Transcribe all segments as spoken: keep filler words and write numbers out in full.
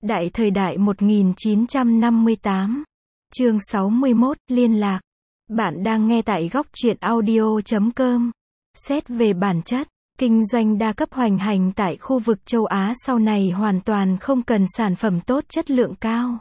Đại thời đại một nghìn chín trăm năm mươi tám. Chương sáu mươi mốt, liên lạc. Bạn đang nghe tại góc truyện audio chấm com. Xét về bản chất, kinh doanh đa cấp hoành hành tại khu vực châu Á sau này hoàn toàn không cần sản phẩm tốt chất lượng cao.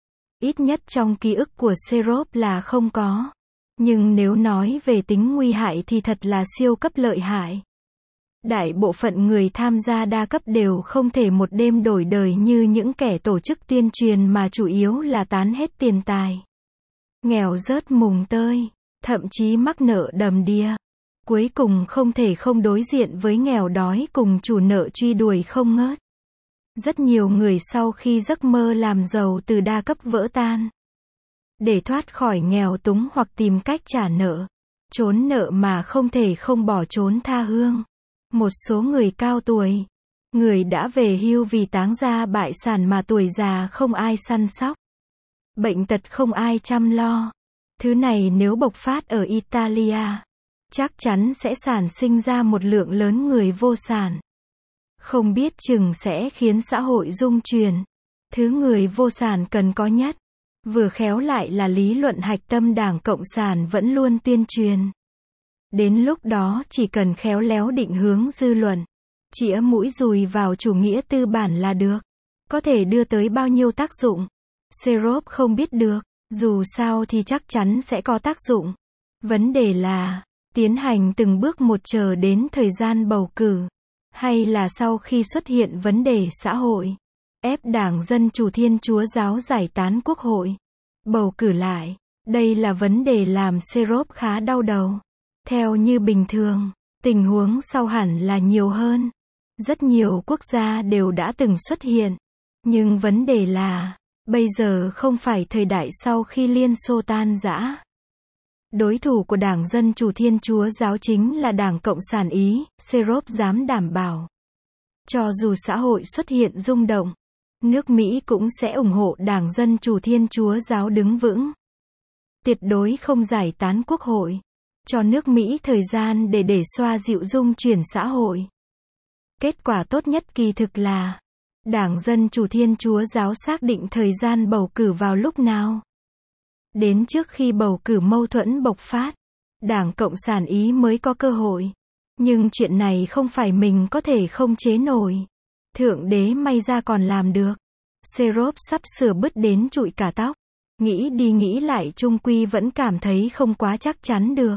Ít nhất trong ký ức của Xerox là không có. Nhưng nếu nói về tính nguy hại thì thật là siêu cấp lợi hại. Đại bộ phận người tham gia đa cấp đều không thể một đêm đổi đời như những kẻ tổ chức tuyên truyền mà chủ yếu là tán hết tiền tài. Nghèo rớt mùng tơi, thậm chí mắc nợ đầm đìa. Cuối cùng không thể không đối diện với nghèo đói cùng chủ nợ truy đuổi không ngớt. Rất nhiều người sau khi giấc mơ làm giàu từ đa cấp vỡ tan. Để thoát khỏi nghèo túng hoặc tìm cách trả nợ, trốn nợ mà không thể không bỏ trốn tha hương. Một số người cao tuổi, người đã về hưu vì táng gia bại sản mà tuổi già không ai săn sóc. Bệnh tật không ai chăm lo. Thứ này nếu bộc phát ở Italia, chắc chắn sẽ sản sinh ra một lượng lớn người vô sản. Không biết chừng sẽ khiến xã hội rung chuyển. Thứ người vô sản cần có nhất, vừa khéo lại là lý luận hạch tâm Đảng Cộng sản vẫn luôn tuyên truyền. Đến lúc đó chỉ cần khéo léo định hướng dư luận, chĩa mũi dùi vào chủ nghĩa tư bản là được. Có thể đưa tới bao nhiêu tác dụng? Xerox không biết được, dù sao thì chắc chắn sẽ có tác dụng. Vấn đề là, tiến hành từng bước một chờ đến thời gian bầu cử, hay là sau khi xuất hiện vấn đề xã hội, ép Đảng Dân Chủ Thiên Chúa Giáo giải tán quốc hội, bầu cử lại. Đây là vấn đề làm Xerox khá đau đầu. Theo như bình thường, tình huống sau hẳn là nhiều hơn. Rất nhiều quốc gia đều đã từng xuất hiện. Nhưng vấn đề là, bây giờ không phải thời đại sau khi Liên Xô tan rã. Đối thủ của Đảng Dân Chủ Thiên Chúa Giáo chính là Đảng Cộng sản Ý. Xerox dám đảm bảo, cho dù xã hội xuất hiện rung động, nước Mỹ cũng sẽ ủng hộ Đảng Dân Chủ Thiên Chúa Giáo đứng vững. Tuyệt đối không giải tán quốc hội. Cho nước Mỹ thời gian để để xoa dịu rung chuyển xã hội. Kết quả tốt nhất kỳ thực là, Đảng Dân Chủ Thiên Chúa Giáo xác định thời gian bầu cử vào lúc nào. Đến trước khi bầu cử mâu thuẫn bộc phát, Đảng Cộng sản Ý mới có cơ hội. Nhưng chuyện này không phải mình có thể không chế nổi. Thượng đế may ra còn làm được. Xerox sắp sửa bứt đến trụi cả tóc. Nghĩ đi nghĩ lại chung quy vẫn cảm thấy không quá chắc chắn được.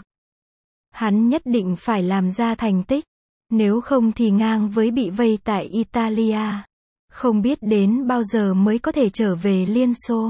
Hắn nhất định phải làm ra thành tích. Nếu không thì ngang với bị vây tại Italia. Không biết đến bao giờ mới có thể trở về Liên Xô.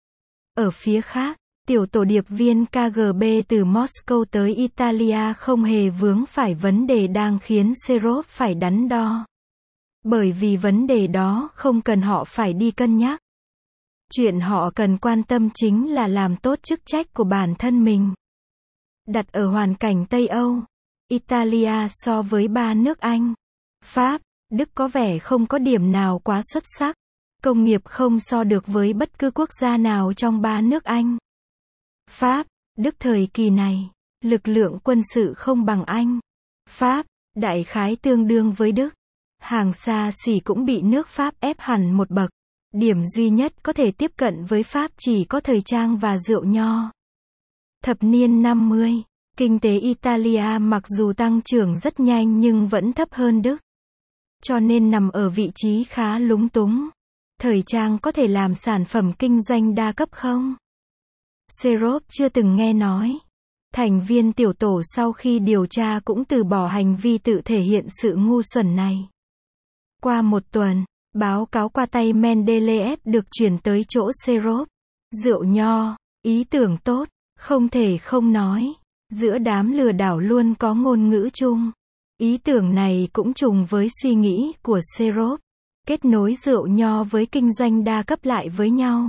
Ở phía khác, tiểu tổ điệp viên ca giê bê từ Moscow tới Italia không hề vướng phải vấn đề đang khiến Xerox phải đắn đo. Bởi vì vấn đề đó không cần họ phải đi cân nhắc. Chuyện họ cần quan tâm chính là làm tốt chức trách của bản thân mình. Đặt ở hoàn cảnh Tây Âu, Italia so với ba nước Anh, Pháp, Đức có vẻ không có điểm nào quá xuất sắc. Công nghiệp không so được với bất cứ quốc gia nào trong ba nước Anh, Pháp, Đức thời kỳ này. Lực lượng quân sự không bằng Anh, Pháp, đại khái tương đương với Đức. Hàng xa xỉ cũng bị nước Pháp ép hẳn một bậc. Điểm duy nhất có thể tiếp cận với Pháp chỉ có thời trang và rượu nho. Thập niên năm mươi, kinh tế Italia mặc dù tăng trưởng rất nhanh nhưng vẫn thấp hơn Đức. Cho nên nằm ở vị trí khá lúng túng. Thời trang có thể làm sản phẩm kinh doanh đa cấp không? Xerox chưa từng nghe nói. Thành viên tiểu tổ sau khi điều tra cũng từ bỏ hành vi tự thể hiện sự ngu xuẩn này. Qua một tuần, báo cáo qua tay Mendeleev được chuyển tới chỗ Xerox. Rượu nho, ý tưởng tốt, không thể không nói. Giữa đám lừa đảo luôn có ngôn ngữ chung. Ý tưởng này cũng trùng với suy nghĩ của Xerox. Kết nối rượu nho với kinh doanh đa cấp lại với nhau.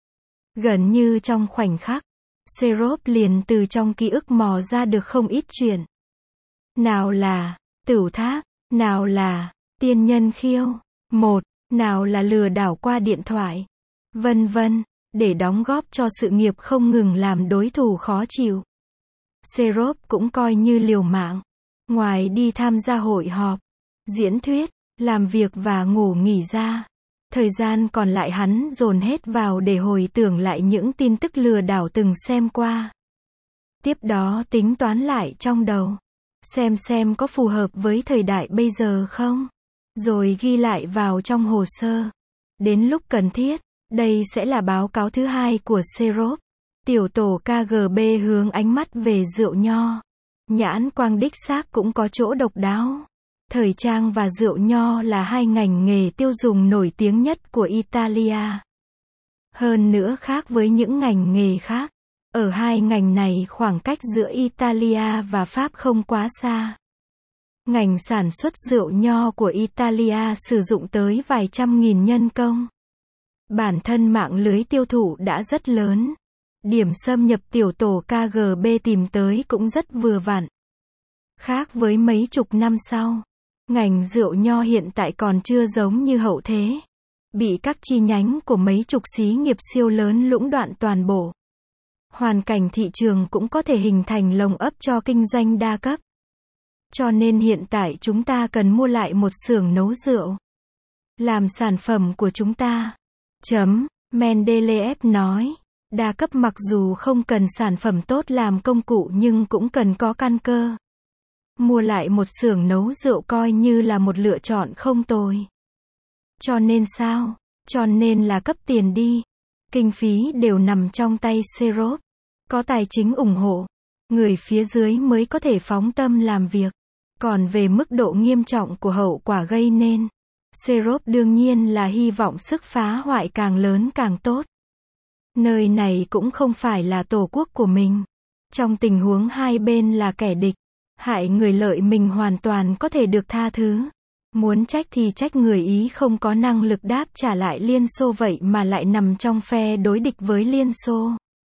Gần như trong khoảnh khắc, Xerox liền từ trong ký ức mò ra được không ít chuyện. Nào là tửu thác, nào là tiên nhân khiêu, một, nào là lừa đảo qua điện thoại, vân vân, để đóng góp cho sự nghiệp không ngừng làm đối thủ khó chịu. Xerox cũng coi như liều mạng. Ngoài đi tham gia hội họp, diễn thuyết, làm việc và ngủ nghỉ ra, Thời gian còn lại hắn dồn hết vào để hồi tưởng lại những tin tức lừa đảo từng xem qua. Tiếp đó tính toán lại trong đầu. Xem xem có phù hợp với thời đại bây giờ không. Rồi ghi lại vào trong hồ sơ. Đến lúc cần thiết, đây sẽ là báo cáo thứ hai của Xerop. Tiểu tổ ca giê bê hướng ánh mắt về rượu nho. Nhãn quang đích xác cũng có chỗ độc đáo. Thời trang và rượu nho là hai ngành nghề tiêu dùng nổi tiếng nhất của Italia. Hơn nữa khác với những ngành nghề khác, ở hai ngành này khoảng cách giữa Italia và Pháp không quá xa. Ngành sản xuất rượu nho của Italia sử dụng tới vài trăm nghìn nhân công. Bản thân mạng lưới tiêu thụ đã rất lớn. Điểm xâm nhập tiểu tổ ca giê bê tìm tới cũng rất vừa vặn. Khác với mấy chục năm sau, ngành rượu nho hiện tại còn chưa giống như hậu thế. Bị các chi nhánh của mấy chục xí nghiệp siêu lớn lũng đoạn toàn bộ. Hoàn cảnh thị trường cũng có thể hình thành lồng ấp cho kinh doanh đa cấp. Cho nên hiện tại chúng ta cần mua lại một xưởng nấu rượu. Làm sản phẩm của chúng ta. Chấm, Mendeleev nói. Đa cấp mặc dù không cần sản phẩm tốt làm công cụ nhưng cũng cần có căn cơ. Mua lại một xưởng nấu rượu coi như là một lựa chọn không tồi. Cho nên sao? Cho nên là cấp tiền đi. Kinh phí đều nằm trong tay Xerop. Có tài chính ủng hộ. Người phía dưới mới có thể phóng tâm làm việc. Còn về mức độ nghiêm trọng của hậu quả gây nên, Xerop đương nhiên là hy vọng sức phá hoại càng lớn càng tốt. Nơi này cũng không phải là tổ quốc của mình. Trong tình huống hai bên là kẻ địch, hại người lợi mình hoàn toàn có thể được tha thứ. Muốn trách thì trách người Ý không có năng lực đáp trả lại Liên Xô vậy mà lại nằm trong phe đối địch với Liên Xô.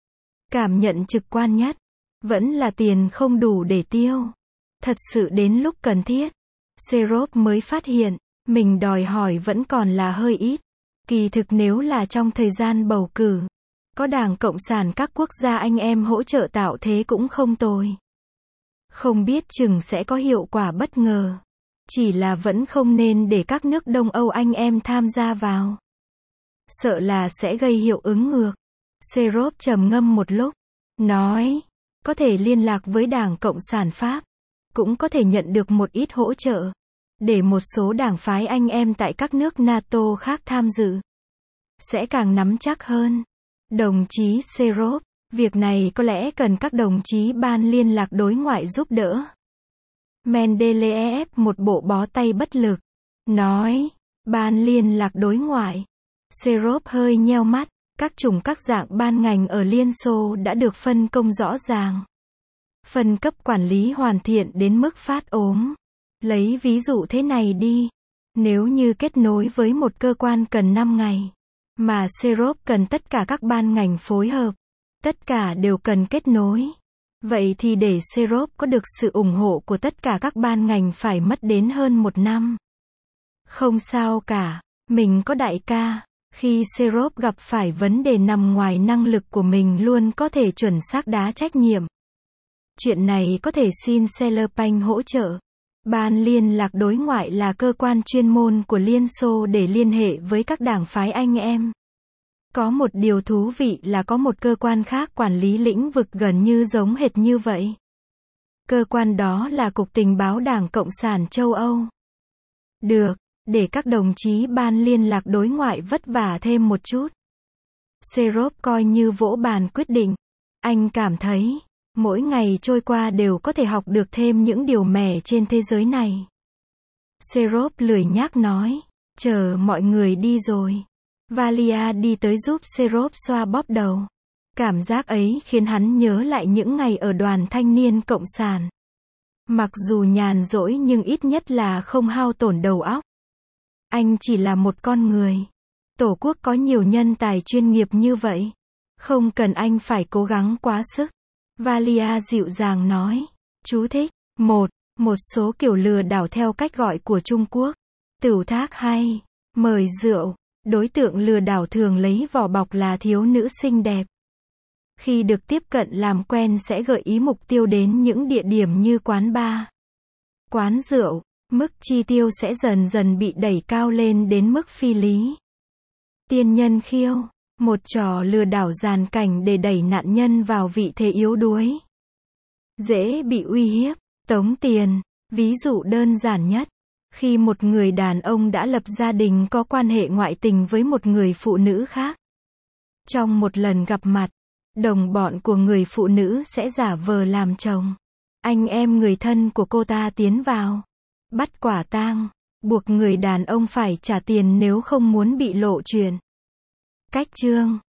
Cảm nhận trực quan nhất, vẫn là tiền không đủ để tiêu. Thật sự đến lúc cần thiết, Xerop mới phát hiện, mình đòi hỏi vẫn còn là hơi ít. Kỳ thực nếu là trong thời gian bầu cử, có Đảng Cộng sản các quốc gia anh em hỗ trợ tạo thế cũng không tồi. Không biết chừng sẽ có hiệu quả bất ngờ. Chỉ là vẫn không nên để các nước Đông Âu anh em tham gia vào. Sợ là sẽ gây hiệu ứng ngược. Xerop trầm ngâm một lúc, nói, có thể liên lạc với Đảng Cộng sản Pháp, cũng có thể nhận được một ít hỗ trợ, để một số đảng phái anh em tại các nước NATO khác tham dự. Sẽ càng nắm chắc hơn. Đồng chí Xerop, việc này có lẽ cần các đồng chí ban liên lạc đối ngoại giúp đỡ. Mendeleev một bộ bó tay bất lực, nói, ban liên lạc đối ngoại. Xerop hơi nheo mắt, các chủng các dạng ban ngành ở Liên Xô đã được phân công rõ ràng. Phân cấp quản lý hoàn thiện đến mức phát ốm. Lấy ví dụ thế này đi. Nếu như kết nối với một cơ quan cần năm ngày, mà Xerop cần tất cả các ban ngành phối hợp, tất cả đều cần kết nối. Vậy thì để Xerop có được sự ủng hộ của tất cả các ban ngành phải mất đến hơn một năm. Không sao cả, mình có đại ca. Khi Xerop gặp phải vấn đề nằm ngoài năng lực của mình luôn có thể chuẩn xác đá trách nhiệm. Chuyện này có thể xin Selepanh hỗ trợ. Ban liên lạc đối ngoại là cơ quan chuyên môn của Liên Xô để liên hệ với các đảng phái anh em. Có một điều thú vị là có một cơ quan khác quản lý lĩnh vực gần như giống hệt như vậy. Cơ quan đó là Cục Tình báo Đảng Cộng sản châu Âu. Được, để các đồng chí ban liên lạc đối ngoại vất vả thêm một chút. Xerop coi như vỗ bàn quyết định. Anh cảm thấy, mỗi ngày trôi qua đều có thể học được thêm những điều mẻ trên thế giới này. Xerop lười nhác nói, chờ mọi người đi rồi. Valia đi tới giúp Xerop xoa bóp đầu. Cảm giác ấy khiến hắn nhớ lại những ngày ở đoàn thanh niên cộng sản. Mặc dù nhàn rỗi nhưng ít nhất là không hao tổn đầu óc. Anh chỉ là một con người. Tổ quốc có nhiều nhân tài chuyên nghiệp như vậy. Không cần anh phải cố gắng quá sức. Valia dịu dàng nói. Chú thích. Một. Một số kiểu lừa đảo theo cách gọi của Trung Quốc. Tửu thác hay. Mời rượu. Đối tượng lừa đảo thường lấy vỏ bọc là thiếu nữ xinh đẹp. Khi được tiếp cận làm quen sẽ gợi ý mục tiêu đến những địa điểm như quán bar, quán rượu. Mức chi tiêu sẽ dần dần bị đẩy cao lên đến mức phi lý. Tiên nhân khiêu, một trò lừa đảo giàn cảnh để đẩy nạn nhân vào vị thế yếu đuối, dễ bị uy hiếp, tống tiền. Ví dụ đơn giản nhất, khi một người đàn ông đã lập gia đình có quan hệ ngoại tình với một người phụ nữ khác. Trong một lần gặp mặt, đồng bọn của người phụ nữ sẽ giả vờ làm chồng. Anh em người thân của cô ta tiến vào, bắt quả tang, buộc người đàn ông phải trả tiền nếu không muốn bị lộ chuyện. Cách chương